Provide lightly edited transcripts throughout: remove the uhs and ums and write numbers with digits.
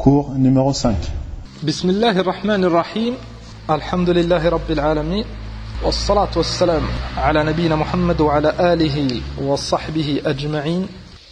Cours numéro 5. Bismillah ar-Rahman ar-Rahim. Alhamdulillahi Rabbil Alamin. والصلاة والسلام على نبينا محمد وعلى آله وصحبه أجمعين.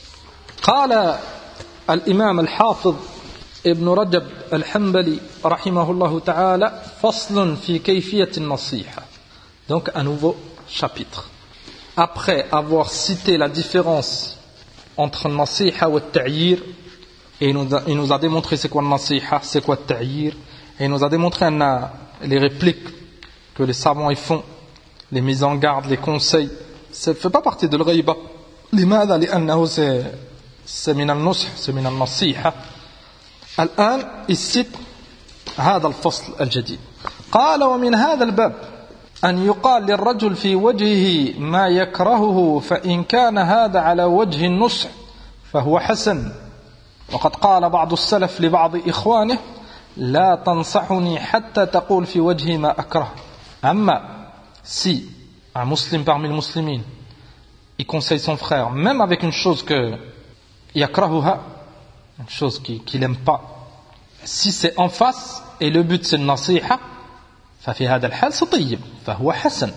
قال الإمام الحافظ ابن رجب الحنبلي رحمه الله تعالى فصل في كيفية النصيحة. Donc un nouveau chapitre. Après avoir cité la différence entre nasiha et ta'yir, et il nous a démontré c'est quoi nasiha, c'est quoi ta'yir, et il nous a démontré les répliques que les savants y font, les mises en garde, les conseils, ça ne fait pas partie de l'ghayba. لماذا؟ لأنه c'est من النصح, c'est من النصيحة. الآن يسيت هذا الفصل الجديد. قال ومن هذا الباب أن يقال للرجل في وجهه ما يكرهه فإن كان هذا على وجه النصح فهو حسن. وقد قال بعض السلف لبعض إخوانه لا تنصحني حتى تقول في وجهي ما أكره. أما si un musulman parmi les musulmans il conseille son frère même avec une chose que yakrahuha, une chose qu'il n'aime pas, si c'est en face et le but c'est le nasiha, ففي هذا الحال سطيب فهو حسن.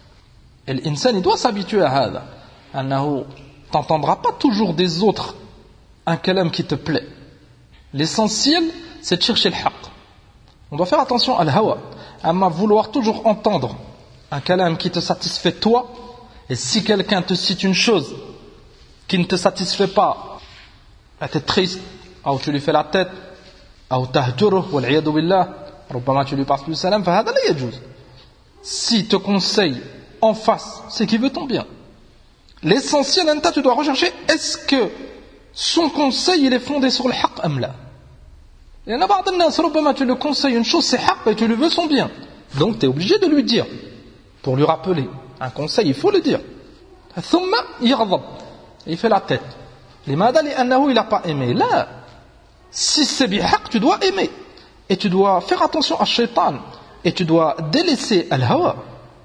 الإنسان doit s'habituer à هذا أنه t'entendras pas toujours des autres un kalam qui te plaît. L'essentiel c'est de chercher le haqq. On doit faire attention à l'hawa, à vouloir toujours entendre un kalam qui te satisfait toi, et si quelqu'un te cite une chose qui ne te satisfait pas, tu es triste, ou tu lui fais la tête, ou tahjuruh wal iyadu billah, ربما tu lui passes le salam, فهذا لا يجوز. Si te conseille en face, c'est qu'il veut ton bien. L'essentiel, tu dois rechercher, est-ce que son conseil il est fondé sur le haqq am la. Il y en a بعض الناس ربما tu le conseilles une chose, c'est haqq et tu lui veux son bien. Donc tu es obligé de lui dire, pour lui rappeler. Un conseil, il faut le dire. ثم يغضب, il fait la tête. لماذا؟ لأنه il n'a pas aimé. Là, si c'est bihaq, tu dois aimer. Et tu dois faire attention à shaitan. Et tu dois délaisser al-hawa.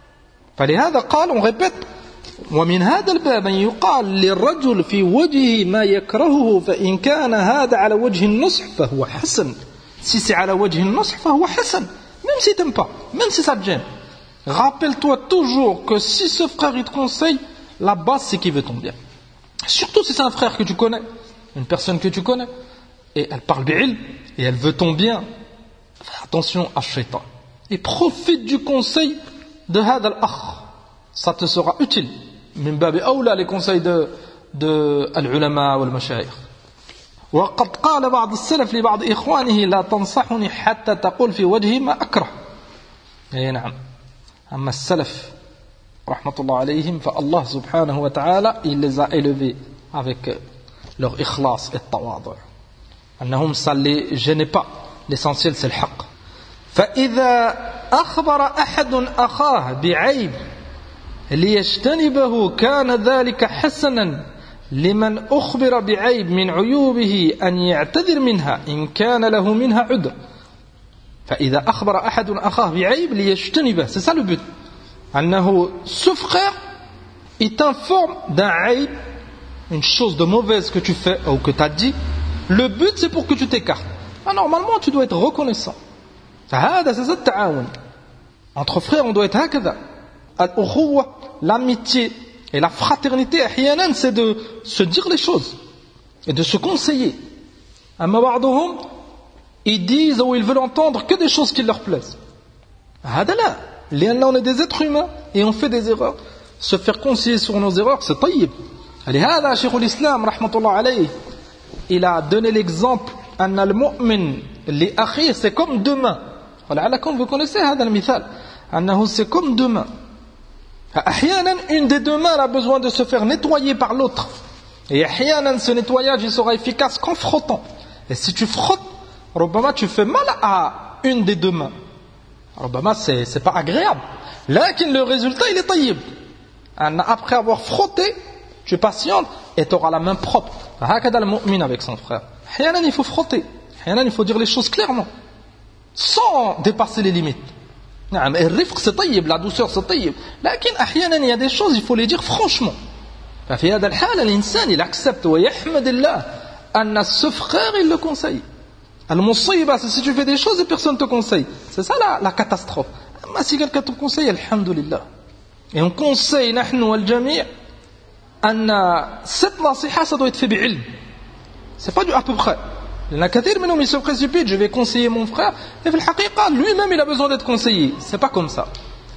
فلهذا قال, on répète, ومن هذا الباب يقال للرجل في وجهه ما يكرهه فإن كان هذا على وجه النصح فهو حسن. Si c'est على وجه النصح فهو حسن. Même si tu n'aimes pas, même si ça te gêne. Rappelle-toi toujours que si ce frère il te conseille, la base c'est qu'il veut ton bien. Surtout si c'est un frère que tu connais, une personne que tu connais, et elle parle bi'ilm, et elle veut ton bien. Fais attention à shaitan. Et profite du conseil de hada al-akh. Ça te sera utile. Min babi awla les conseils de al-ulama ou al-mashayikh. وقد قال بعض السلف لبعض إخوانه لا تنصحني حتى تقول في وجهي ما أكره. أي نعم. أما السلف رحمة الله عليهم فالله سبحانه وتعالى il les a élevés avec leur ikhlas et tawadhu. أنهم ça les gênait pas. L'essentiel c'est le haqq. فإذا أخبر أحد أخاه بعيب ليجتنبه كان ذلك حسنا لمن أخبر بعيب من عيوبه أن يعتذر منها إن كان له منها عذر. فإذا أخبر أحد أخاه بعيب ليجتنبه, c'est ça le but. أنه ce frère il t'informe d'un aïb, une chose de mauvaise que tu fais ou que tu as dit, le but c'est pour que tu t'écartes. Normalement tu dois être reconnaissant. هذا c'est ça le ta'awun. Entre frères on doit être هكذا. Al-ukhuwa, l'amitié et la fraternité أحيانا c'est de se dire les choses et de se conseiller. أما بعضهم ils disent ou ils veulent entendre que des choses qui leur plaisent. هذا لا, لأن on est des êtres humains et on fait des erreurs. Se faire conseiller sur nos erreurs c'est طيب. لهذا شيخ الإسلام رحمة الله عليه il a donné l'exemple أن المؤمن لأخيه c'est comme deux mains. ولعلكم vous connaissez هذا المثال أنه c'est comme deux mains. أحيانا une des deux mains a besoin de se faire nettoyer par l'autre. Et أحيانا ce nettoyage il sera efficace qu'en frottant. Et si tu frottes, ربما tu fais mal à une des deux mains. ربما c'est pas agréable. لكن le résultat il est طيب. Après avoir frotté, tu patientes et tu auras la main propre. هكذا المؤمن avec son frère. أحيانا il faut frotter. أحيانا il faut dire les choses clairement, sans dépasser les limites. نعم الرفق c'est طيب, la douceur c'est طيب. لكن أحيانا il y a des choses il faut les dire franchement. ففي هذا الحال الإنسان il accepte ويحمد الله أن ce frère il le conseille. Al-Musiba, c'est si tu fais des choses et personne ne te conseille. C'est ça la catastrophe. Mais si quelqu'un te conseille, alhamdulillah. Et on conseille, nahnu wal-jami', cette nasiha, ça doit être fait bi'ilm. C'est pas du à peu près. Il y en a kathir, mais non, il se précipite, je vais conseiller mon frère. Et lui-même, il a besoin d'être conseillé. C'est pas comme ça.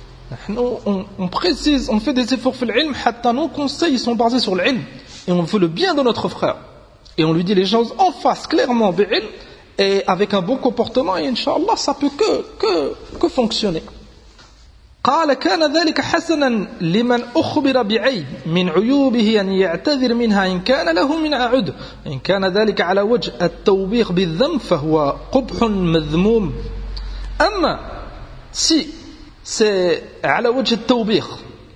On précise, on fait des efforts sur l'ilm, hatta nos conseils sont basés sur l'ilm. Et on veut le bien de notre frère. Et on lui dit les choses en face, clairement, bi'ilm, et avec un bon comportement, et Inch'Allah, ça peut que fonctionner. قال كان ذلك حسنا لمن أخبر بعيب من عيوبه أن يعتذر منها إن كان له من عذر إن كان ذلك على وجه التوبيخ بالذنب فهو قبح مذموم أما si c'est على وجه التوبيخ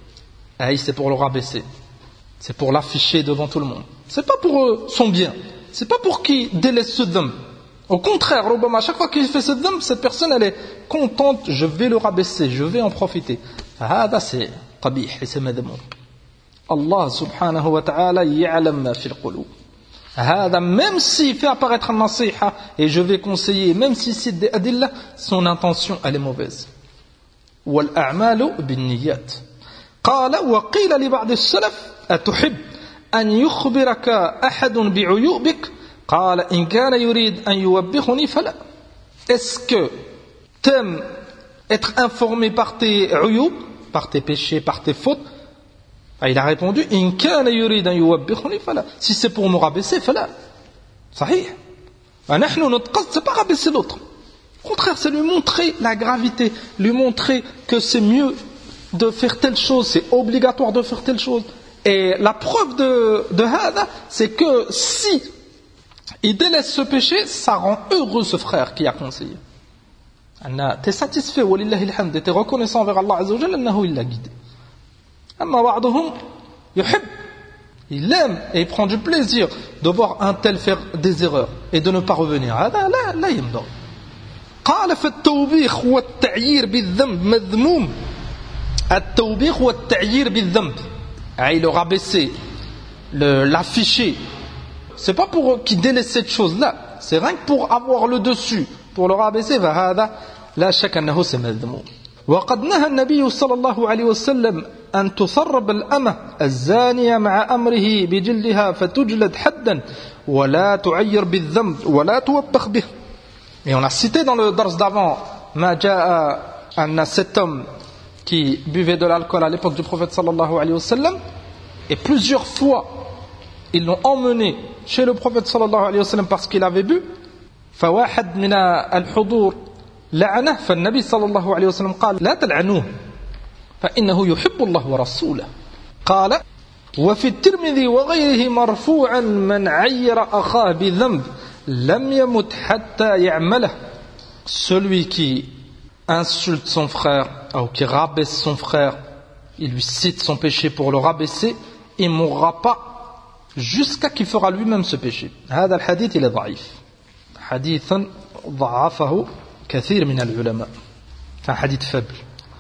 c'est pour le rabaisser, c'est pour l'afficher devant tout le monde, c'est pas pour son bien, c'est pas pour qu'il délaisse ce dhanb. Au contraire, à chaque fois qu'il fait ce dhanb, cette personne elle est contente, je vais le rabaisser, je vais en profiter. هذا c'est قبيح et c'est مذموم. Allah subhanahu wa ta'ala يعلم ما في القلوب. هذا même s'il fait apparaître un nasiha et je vais conseiller, même si c'est des adillah, son intention elle est mauvaise. والأعمال بالنيات. قال وقيل لبعض السلف أتحب أن يخبرك أحد بعيوبك قال إن كان يريد أن يوبخني فلا. Est-ce que t'aimes être informé par tes uyub, par tes péchés, par tes fautes? Il a répondu إن كان يريد أن يوبخني فلا. Si c'est pour me rabaisser, فلا. صحيح. نحن notre قصد c'est pas rabaisser l'autre. Au contraire, c'est lui montrer la gravité, lui montrer que c'est mieux de faire telle chose, c'est obligatoire de faire telle chose. Et la preuve de hada, c'est que si il délaisse ce péché, ça rend heureux ce frère qui a conseillé. Tu es satisfait, walillahi alhamd, et tu es reconnaissant vers Allah Azza wa Jalla, annahu il l'a guidé. Amma ba'duhum yuhib, il aime et il prend du plaisir de voir un tel faire des erreurs et de ne pas revenir. Hada la yamdor. قال فالتوبيخ والتعيير بالذنب مذموم. التوبيخ والتعيير بالذنب. Le rabaisser, l'afficher. C'est pas pour qu'il délaisse cette chose-là. C'est rien que pour avoir le dessus, pour le rabaisser. فهذا لا شك أنه مذموم. وقد نهى النبي صلى الله عليه وسلم أن تصرب الأمة الزانية مع أمره بجلدها فتجلد حدا ولا تعير بالذنب ولا توبخ به. Et on a cité dans le dars d'avant, cet homme qui buvait de l'alcool à l'époque du prophète sallallahu alayhi wa sallam, et plusieurs fois ils l'ont emmené chez le prophète sallallahu alayhi wa sallam parce qu'il avait bu. فواحد من الحضور لعنه فالنبي صلى الله عليه وسلم قال لا تلعنوه فإنه يحب الله ورسوله. قال وفي الترمذي وغيره مرفوعا من عير أخاه بذنب لم يمت حتى يعمله. Celui qui insulte son frère ou qui rabaisse son frère, il lui cite son péché pour le rabaisser, il ne mourra pas jusqu'à qu'il fera lui-même ce péché. هذا الحديث il est ضعيف. حديث ضعفه كثير من العلماء. C'est un hadith faible.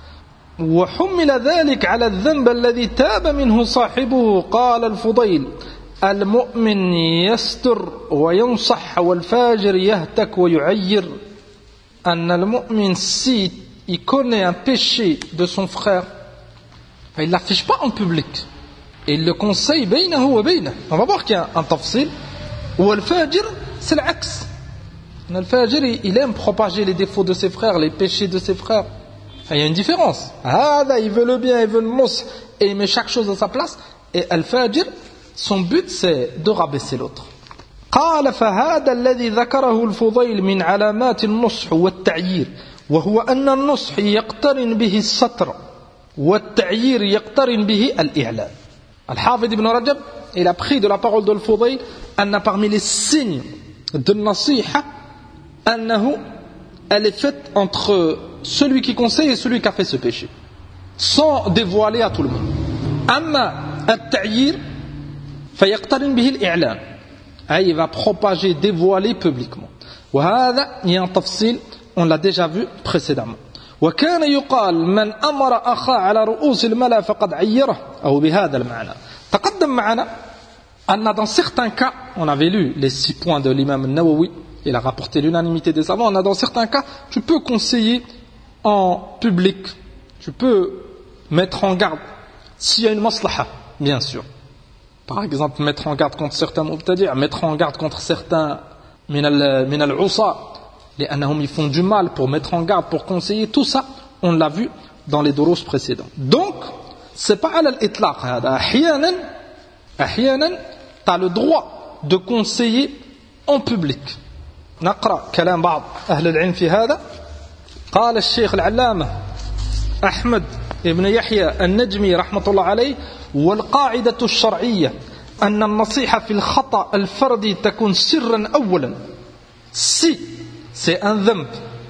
وحمل ذلك على الذنب الذي تاب منه صاحبه. قال الفضيل المؤمن يستر وينصح والفاجر يهتك ويعير. أن المؤمن si il connaît un péché de son frère, il ne l'affiche pas en public et il le conseille بينه وبينه. On va voir qu'il y a un tafsil. والفاجر c'est l'axe. Le fajir il aime propager les défauts de ses frères, les péchés de ses frères. Il y a une différence. Il veut le bien, il veut le mousse et il met chaque chose à sa place. Et al-fajir, son but c'est de rabaisser l'autre. قال فهذا الذي ذكره الفضيل من علامات النصح والتعيير وهو أن النصح يقترن به الستر والتعيير يقترن به الإعلان. الحافظ ابن رجب il a pris de la parole de al-Fudayl أن parmi les signes de nasiha أنه elle est faite entre celui qui conseille et celui qui a fait ce péché sans dévoiler à tout le monde. أما التعيير فيقترن به الإعلان. Il va propager, dévoiler publiquement. وهذا il y a un tafsil, on l'a déjà vu précédemment. وكان يقال من أمر أخاه على رؤوس الملا فقد عيره أو بهذا المعنى. تقدم معنا أن dans certains cas, on avait lu les 6 points de l'imam al-Nawawi il a rapporté l'unanimité des savants, on a dans certains cas, tu peux conseiller en public, tu peux mettre en garde s'il y a une maslaha, bien sûr. Par exemple, mettre en garde contre certains mubtadi', mettre en garde contre certains min al-usa, ils font du mal, pour mettre en garde, pour conseiller, tout ça, on l'a vu dans les durus précédents. Donc, c'est pas à l'itlaq, ahyanan, t'as le droit de conseiller en public. نقرأ كلام بعض أهل العلم في هذا. قال الشيخ العلامة أحمد ابن يحيى النجمي رحمة الله عليه: والقاعدة الشرعية أن النصيحة في الخطأ الفردي تكون سرا أولا. Si c'est un dhanb,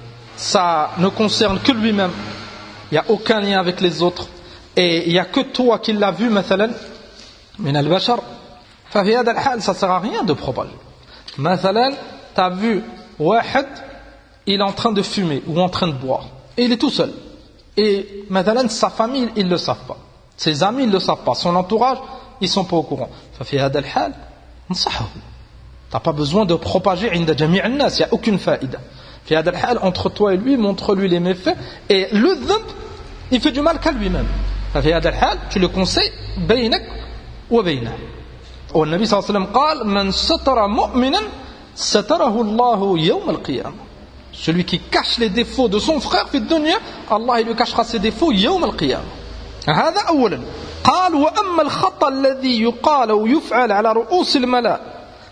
ça ne concerne que lui-même, il n'y a aucun lien avec les autres, et il n'y a que toi qui l'as vu مثلا من البشر, ففي هذا الحال ça ne sert à rien de propager. مثلا tu as vu واحد, il est en train de fumer ou en train de boire, et il est tout seul, et مثلا sa famille ils ne le savent pas, ses amis ils ne le savent pas, son entourage ils ne sont pas au courant. ففي هذا الحال نصحه, tu n'as pas besoin de propager عند جميع الناس, il n'y a aucune faïda. في هذا الحال, entre toi et lui, montre-lui les méfaits, et le dhanb il fait du mal qu'à lui-même. ففي هذا الحال tu le conseilles بينك وبينه. والنبي صلى الله عليه وسلم قال: من ستر مؤمنا ستره الله يوم القيامة. Celui qui cache les défauts de son frère في الدنيا, Allah il lui cachera ses défauts يوم القيامة. هذا أولا. قال: وأما الخطأ الذي يقال ويفعل على رؤوس الملأ.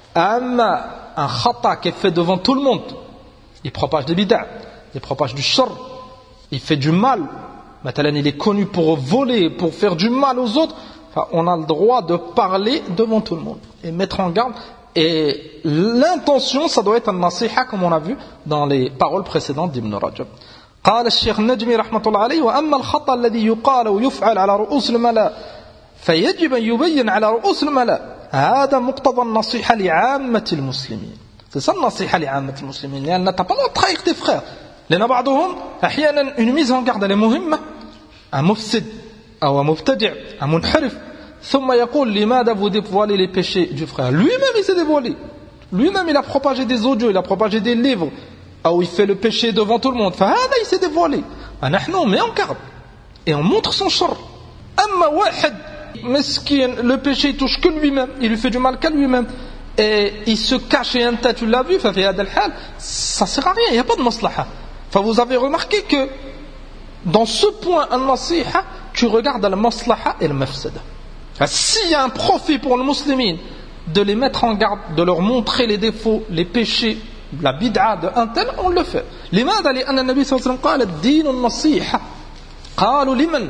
أما un khata qui est fait devant tout le monde, il propage des bid'a, il propage du shar, il fait du mal. Maintenant il est connu pour voler, pour faire du mal aux autres. Enfin, on a le droit de parler devant tout le monde et mettre en garde. Et l'intention, ça doit être un nasiha, comme on a vu dans les paroles précédentes d'Ibn Rajab. قال الشيخ النجمي رحمة الله عليه: وأما الخطأ الذي يقال ويفعل على رؤوس الملأ فيجب أن يبين على رؤوس الملأ. هذا مقتضى النصيحة لعامة المسلمين. C'est ça le nasiha لعامة المسلمين. لأن t'as pas le droit de trahir tes frères. لأن بعضهم أحيانا une mise en garde elle est مهمة. Un mufsid أو un mubtadi', un munharif, ثم يقول لماذا vous dévoilez les péchés du frère. Lui-même il s'est dévoilé. Lui-même il a propagé des audios, il a propagé des livres. Ou il fait le péché devant tout le monde. فهذا il s'est dévoilé. نحن on met en garde et on montre son shar. أما واحد مسكين, le péché il touche que lui-même, il lui fait du mal qu'à lui-même, et il se cache et un tas, tu l'as vu, ففي هذا الحال ça sert à rien, il n'y a pas de maslaha. Vous avez remarqué que dans ce point al-nasiha, tu regardes al-maslaha et al-mafsada. S'il y a un profit pour les musulmans de les mettre en garde, de leur montrer les défauts, les péchés, la bid'a de un tel, on le fait. لماذا؟ لأن النبي صلى الله عليه وسلم قال: الدين النصيحة. قالوا لمن؟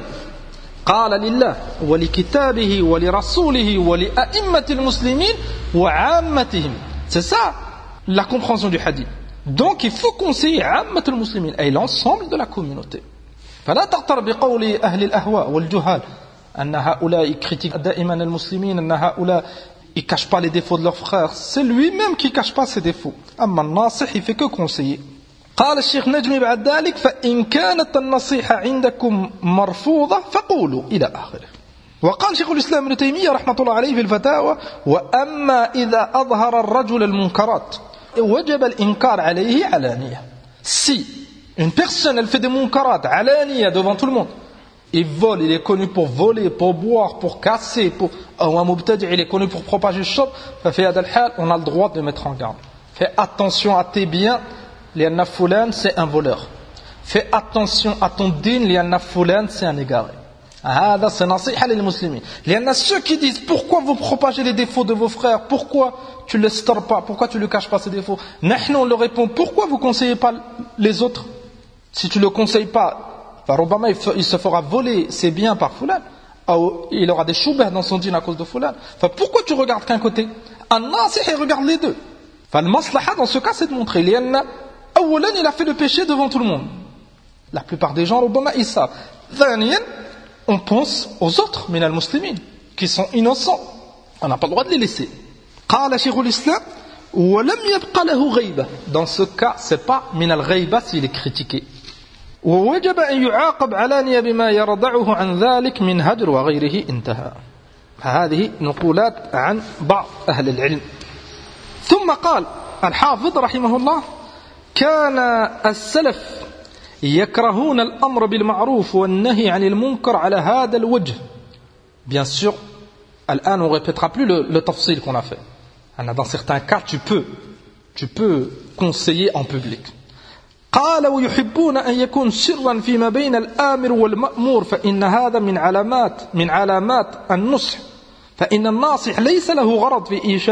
قال لله ولكتابه ولرسوله ولأئمة المسلمين وعامتهم. C'est ça la compréhension du hadith. Donc il faut conseiller عامة المسلمين, et l'ensemble de la communauté. فلا تغتر بقول أهل الأهواء والجهال أن هؤلاء critiquent دائما المسلمين, أن هؤلاء ils ne cachent pas les défauts de leurs frères. C'est lui-même qui ne cache pas ses défauts. أما الناصح il fait que conseiller. قال الشيخ نجمي بعد ذلك: فإن كانت النصيحة عندكم مرفوضة فقولوا إلى آخره. وقال شيخ الإسلام ابن تيمية رحمة الله عليه في الفتاوى: وأما إذا أظهر الرجل المنكرات وجب الإنكار عليه علانية. Si une personne elle fait des munkarat علانية devant tout le monde, il vole, il est connu pour voler, pour boire, pour casser, ou un mubtadi' il est connu pour propager le shirk, ففي هذا الحال on a le droit de mettre en garde. Fais attention à tes biens, لأن فلان c'est un voleur. Fais attention à ton din, لأن فلان c'est un égaré. هذا c'est نصيحة للمسلمين. لأن ceux qui disent pourquoi vous propagez les défauts de vos frères, pourquoi tu ne les stores pas, pourquoi tu ne caches pas ces défauts, نحن on leur répond: pourquoi vous ne conseillez pas les autres? Si tu ne le conseilles pas, ربما il se fera voler ses biens par fulan, ou il aura des choubahs dans son din à cause de fulan. Pourquoi tu regardes qu'un côté? An-nasih il regarde les deux. Le maslaha dans ce cas c'est de montrer لأن أولا il a fait le péché devant tout le monde. La plupart des gens ربما ils savent. ثانيا on pense aux autres من المسلمين qui sont innocents, on n'a pas le droit de les laisser. قال شيخ الإسلام: ولم يبق له غيبة. Dans ce cas c'est pas من الغيبة s'il est critiqué. ووجب أن يعاقب علانية بما يرضعه عن ذلك من هجر وغيره. انتهى. هذه نقولات عن بعض أهل العلم. ثم قال: الحافظ رحمه الله كان السلف يكرهون الأمر بالمعروف والنهي عن المنكر على هذا الوجه. Bien sûr, الآن on ne répétera plus le tafsil qu'on a fait. Dans certains cas, tu peux conseiller en public. قال ويحبون أن يكون سرا فيما بين الآمر والمأمور فإن هذا من علامات النصح فإن الناصح ليس له غرض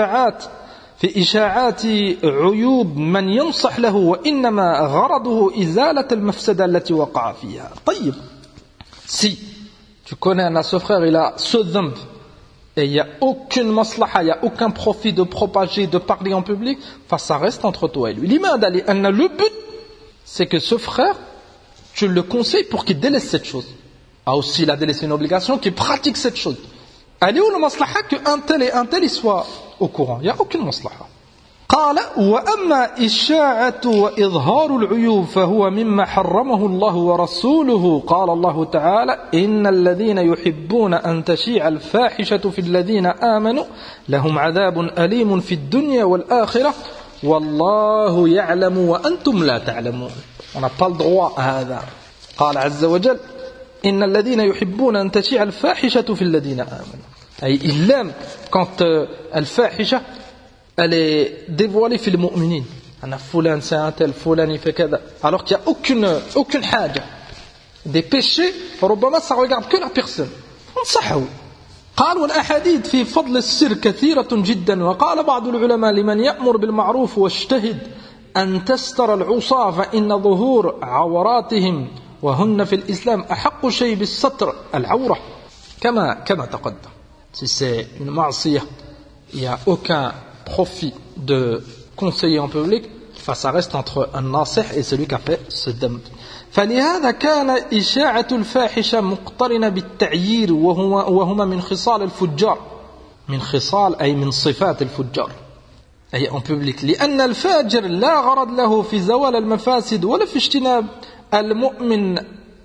في إشاعات عيوب من ينصح له وإنما غرضه إزالة المفسدة التي وقع فيها. طيب, si tu connais un ce frère, il a ce dhanb et il n'y a aucune maslaha, il n'y a aucun profit de propager, de parler en public, ça reste entre toi et lui. Le but, c'est que ce frère, tu le conseilles pour qu'il délaisse cette chose. Aussi, il a délaissé une obligation, qu'il pratique cette chose. Elle est où le maslaha qu'un tel et un tel ils soient au courant? Il n'y a aucune maslaha. قال وأما إشاعة وإظهار العيوب فهو مما حرمه الله ورسوله. قال الله تعالى إن الذين يحبون أن تشيع الفاحشة في الذين آمنوا لهم عذاب أليم في الدنيا والآخرة والله يعلم وأنتم لا تعلمون. On n'a pas le droit à هذا. قال عز وجل إن الذين يحبون أن تشيع الفاحشة في الذين آمنوا. Il aime quand الفاحشة elle est dévoilée في المؤمنين. أنا فلان c'est un tel, فلان il fait كذا. Alors qu'il n'y a aucune حاجة. Des péchés, ربما ça regarde que la personne. انصحوا. قال والأحاديث في فضل السر كثيرة جدا وقال بعض العلماء لمن يأمر بالمعروف واجتهد أن تستر العصاة فإن ظهور عوراتهم وهن في الإسلام أحق شيء بالستر العورة كما تقدم. Si c'est une ma'siyah, il n'y a aucun profit de conseiller en public, ça reste entre un nasih et celui qui a fait ce dhanb. فلهذا كان إشاعة الفاحشة مقترنة بالتعيير وهما من خصال الفجار من خصال أي من صفات الفجار أي en public لأن الفاجر لا غرض له في زوال المفاسد ولا في اجتناب المؤمن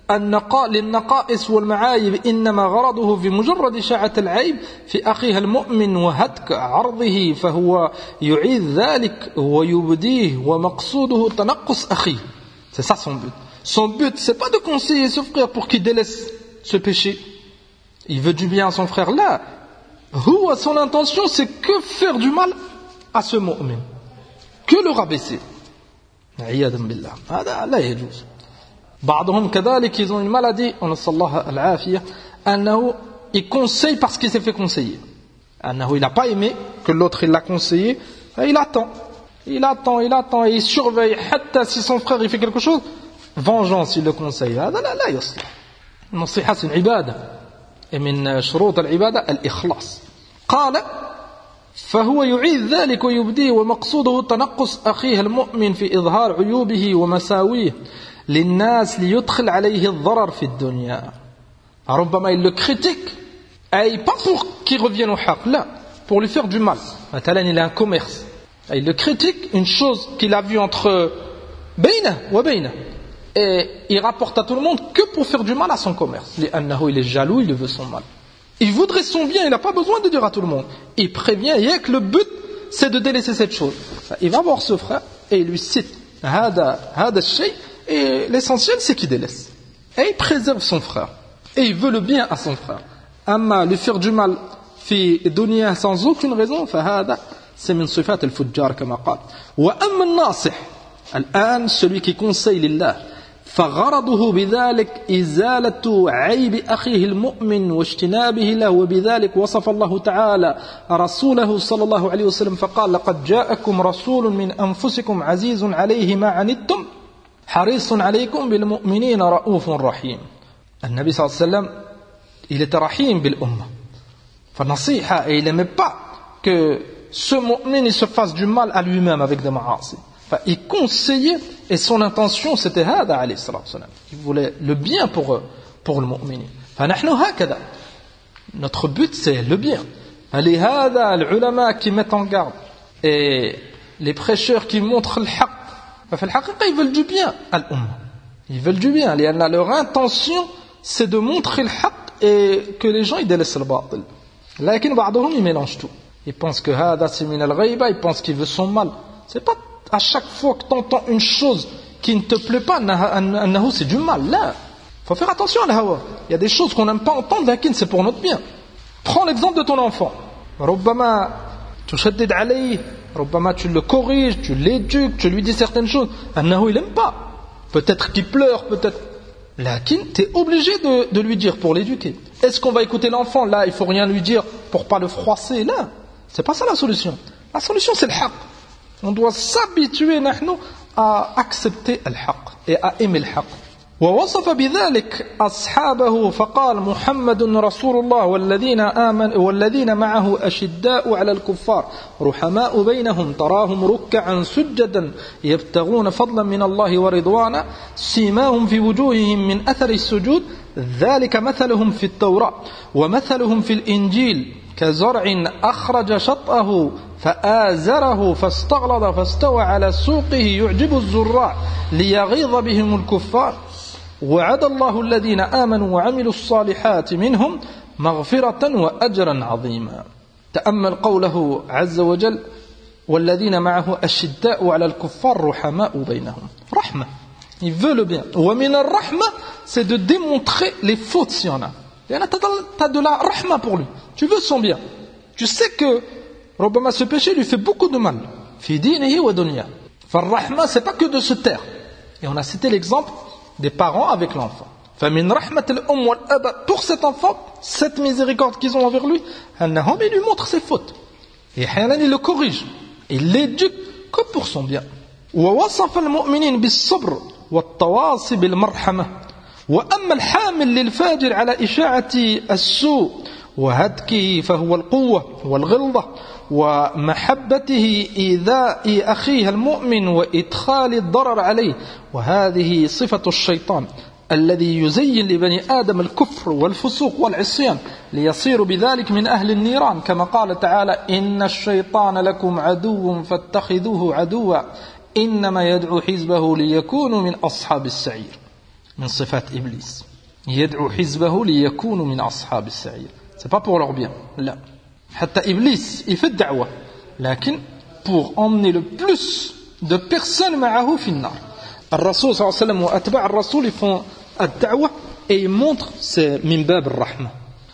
للنقائص والمعايب إنما غرضه في مجرد إشاعة العيب في أخيه المؤمن وهتك عرضه فهو يعيد ذلك ويبديه ومقصوده تنقص أخيه. C'est ça son but. Son but, c'est pas de conseiller ce frère pour qu'il délaisse ce péché. Il veut du bien à son frère. Là, son intention, c'est que faire du mal à ce mu'min. Que le rabaisser. عياذا بالله. هذا لا يجوز. بعضهم كذلك ils ont une maladie, on صلى الله العافية, أنه il conseille parce qu'il s'est fait conseiller. أنه il n'a pas aimé que l'autre il l'a conseillé, et il attend et il surveille حتى si son frère il fait quelque chose, vengeance il le conseille. هذا لا يصلح. النصيحة عبادة من شروط العبادة الإخلاص. قال فهو يعيد ذلك ويبديه ومقصوده تنقص أخيه المؤمن في إظهار عيوبه ومساويه للناس ليدخل عليه الضرر في الدنيا. ربما il le critique et pas pour qu'il revienne au haq, là, pour lui faire du mal. مثلا il a un commerce, et il le critique, une chose qu'il a vue entre بينه وبينه, et il rapporte à tout le monde que pour faire du mal à son commerce. لأنه il est jaloux, il veut son mal. Il voudrait son bien, il n'a pas besoin de dire à tout le monde. Il prévient, et que le but c'est de délaisser cette chose. Il va voir ce frère et il lui cite هذا الشيء. Et l'essentiel, c'est qu'il délaisse. Et il préserve son frère. Et il veut le bien à son frère. Amma lui faire du mal fi dunya sans aucune raison, فهذا c'est min sifat al-fujjar كما قال. وأما الناصح الآن celui qui conseille لله فغرضه بذلك إزالة عيب أخيه المؤمن واجتنابه له وبذلك وصف الله تعالى رسوله صلى الله عليه وسلم فقال لقد جاءكم رسول من أنفسكم عزيز عليه ما عنتم حريص عليكم بالمؤمنين رؤوف رحيم. النبي صلى الله عليه وسلم il était rahim bil ummah. فالنصيحة, et il n'aimait pas que ce mu'min il se fasse du mal à lui-même avec des ma'asi. Il conseillait, et son intention c'était هذا عليه الصلاة والسلام. Il voulait le bien pour le mu'min. فنحن هكذا. Notre but c'est le bien. لهذا العلماء qui mettent en garde et les prêcheurs qui montrent le haqq. في الحقيقة ils veulent du bien à l'umma. Ils veulent du bien. Leur intention c'est de montrer le haqq et que les gens ils délaissent le batil. لكن بعضهم ils mélangent tout. Ils pensent que هذا c'est min al-ghayba, ils pensent qu'il veut son mal. C'est pas à chaque fois que tu entends une chose qui ne te plaît pas, c'est du mal. Là, il faut faire attention à l'hawa. Il y a des choses qu'on n'aime pas entendre, lakin c'est pour notre bien. Prends l'exemple de ton enfant. ربما تشدد عليه, ربما tu le corriges, tu l'éduques, tu lui dis certaines choses. أنه il n'aime pas. Peut-être qu'il pleure, peut-être. Lakin, tu es obligé de lui dire pour l'éduquer. Est-ce qu'on va écouter l'enfant? Là, il faut rien lui dire pour pas le froisser. Là, c'est pas ça la solution. La solution, c'est le haqq. On doit s'habituer نحن à accepter le haqq et à aimer le haqq. ووصف بذلك أصحابه فقال محمد رسول الله والذين معه أشداء على الكفار رحماء بينهم تراهم ركعا سجدا يبتغون فضلا من الله ورضوانا سيماهم في وجوههم من أثر السجود ذلك مثلهم في التوراة ومثلهم في الإنجيل كزرع أخرج شطأه فآزره فاستغلظ فاستوى على سوقه يعجب الزراع ليغيظ بهم الكفار وعد الله الذين آمنوا وعملوا الصالحات منهم مغفرة وأجرا عظيما. تأمل قوله عز وجل والذين معه أشداء على الكفار رحماء بينهم. رحمة, il veut le bien. ومن الرحمة, c'est de démontrer les fautes s'il y en a. Tu as de la rahma pour lui, tu veux son bien. Tu sais que ربما ce péché lui fait beaucoup de mal. في دينه ودنياه. فالرحمة, c'est pas que de se taire. Et on a cité l'exemple des parents avec l'enfant. فمن رحمة الأم والأب pour cet enfant, cette miséricorde qu'ils ont envers lui, أنهم ils lui montrent ses fautes. Et أحيانا il le corrige, il l'éduque que pour son bien. ووصف المؤمنين بالصبر والتواصي بالمرحمة. وأما الحامل للفاجر على إشاعة السوء وهتكه فهو القوة والغلظة ومحبته إيذاء أخيه المؤمن وإدخال الضرر عليه. وهذه صفة الشيطان الذي يزين لبني آدم الكفر والفسوق والعصيان ليصير بذلك من أهل النيران كما قال تعالى إن الشيطان لكم عدو فاتخذوه عدوا إنما يدعو حزبه ليكونوا من أصحاب السعير. من صفات إبليس يدعو حزبه ليكونوا من أصحاب السعير. C'est pas pour leur bien, là. Hatta Iblis, il fait da'wah, lakin pour emmener le plus de personnes ma'ahu finnar. Al-Rasoul sallallahu alayhi wa sallam wa atba' al-Rasoul, ils font ad-da'wah et ils montrent c'est min bab al-rahma.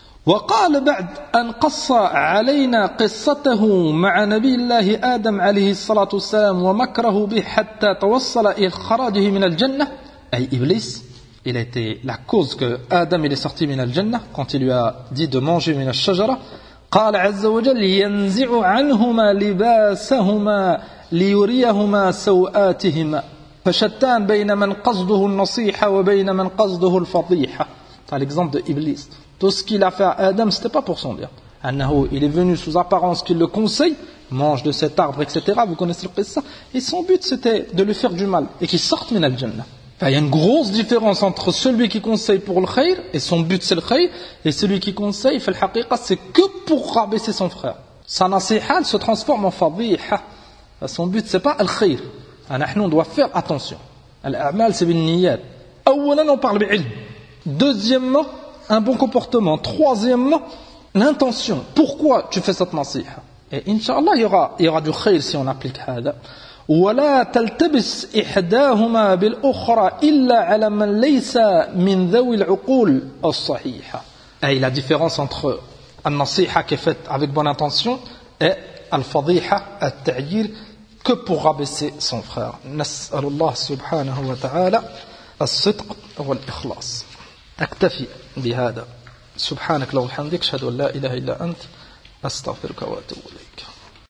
وقال بعد أن قص علينا قصته مع نبي الله آدم عليه الصلاة والسلام ومكره به حتى توصل إلى خراجه من الجنة أي إبليس. Il a été la cause que Adam il est sorti min al-Jannah quand il lui a dit de manger min al-shajara. قال عز وجل ينزع عنهما لباسهما ليريهما سوآتهما فشتان بين من قصده النصيحة وبين من قصده الفضيحة. C'est l'exemple de Iblis. Tout ce qu'il a fait à Adam, c'était pas pour son bien. أنه il est venu sous apparence qu'il le conseille, mange de cet arbre, etc. Vous connaissez le qissa. Et son but c'était de lui faire du mal et qu'il sorte min al-Jannah. Il y a une grosse différence entre celui qui conseille pour le khayr, et son but c'est le khayr, et celui qui conseille, fait le haqiqa, c'est que pour rabaisser son frère. Sa nasiha se transforme en fadiha. Son but c'est pas le khayr. On doit faire attention. Al-a'mal c'est bin niyad. Awalan on parle bi'ilm. Deuxièmement, un bon comportement. Troisièmement, l'intention. Pourquoi tu fais cette nasiha? Et Inch'Allah, il y aura du khayr si on applique hada. ولا تلتبس إحداهما بالأخرى إلا على من ليس من ذوي العقول الصحيحة. Et la différence entre النصيحة qui est faite avec bonne intention et الفضيحة التعيير que pour rabaisser son frère. نسأل الله سبحانه وتعالى الصدق والإخلاص. أكتفي بهذا. سبحانك اللهم وبحمدك أشهد أن لا إله إلا أنت أستغفرك وأتوب إليك.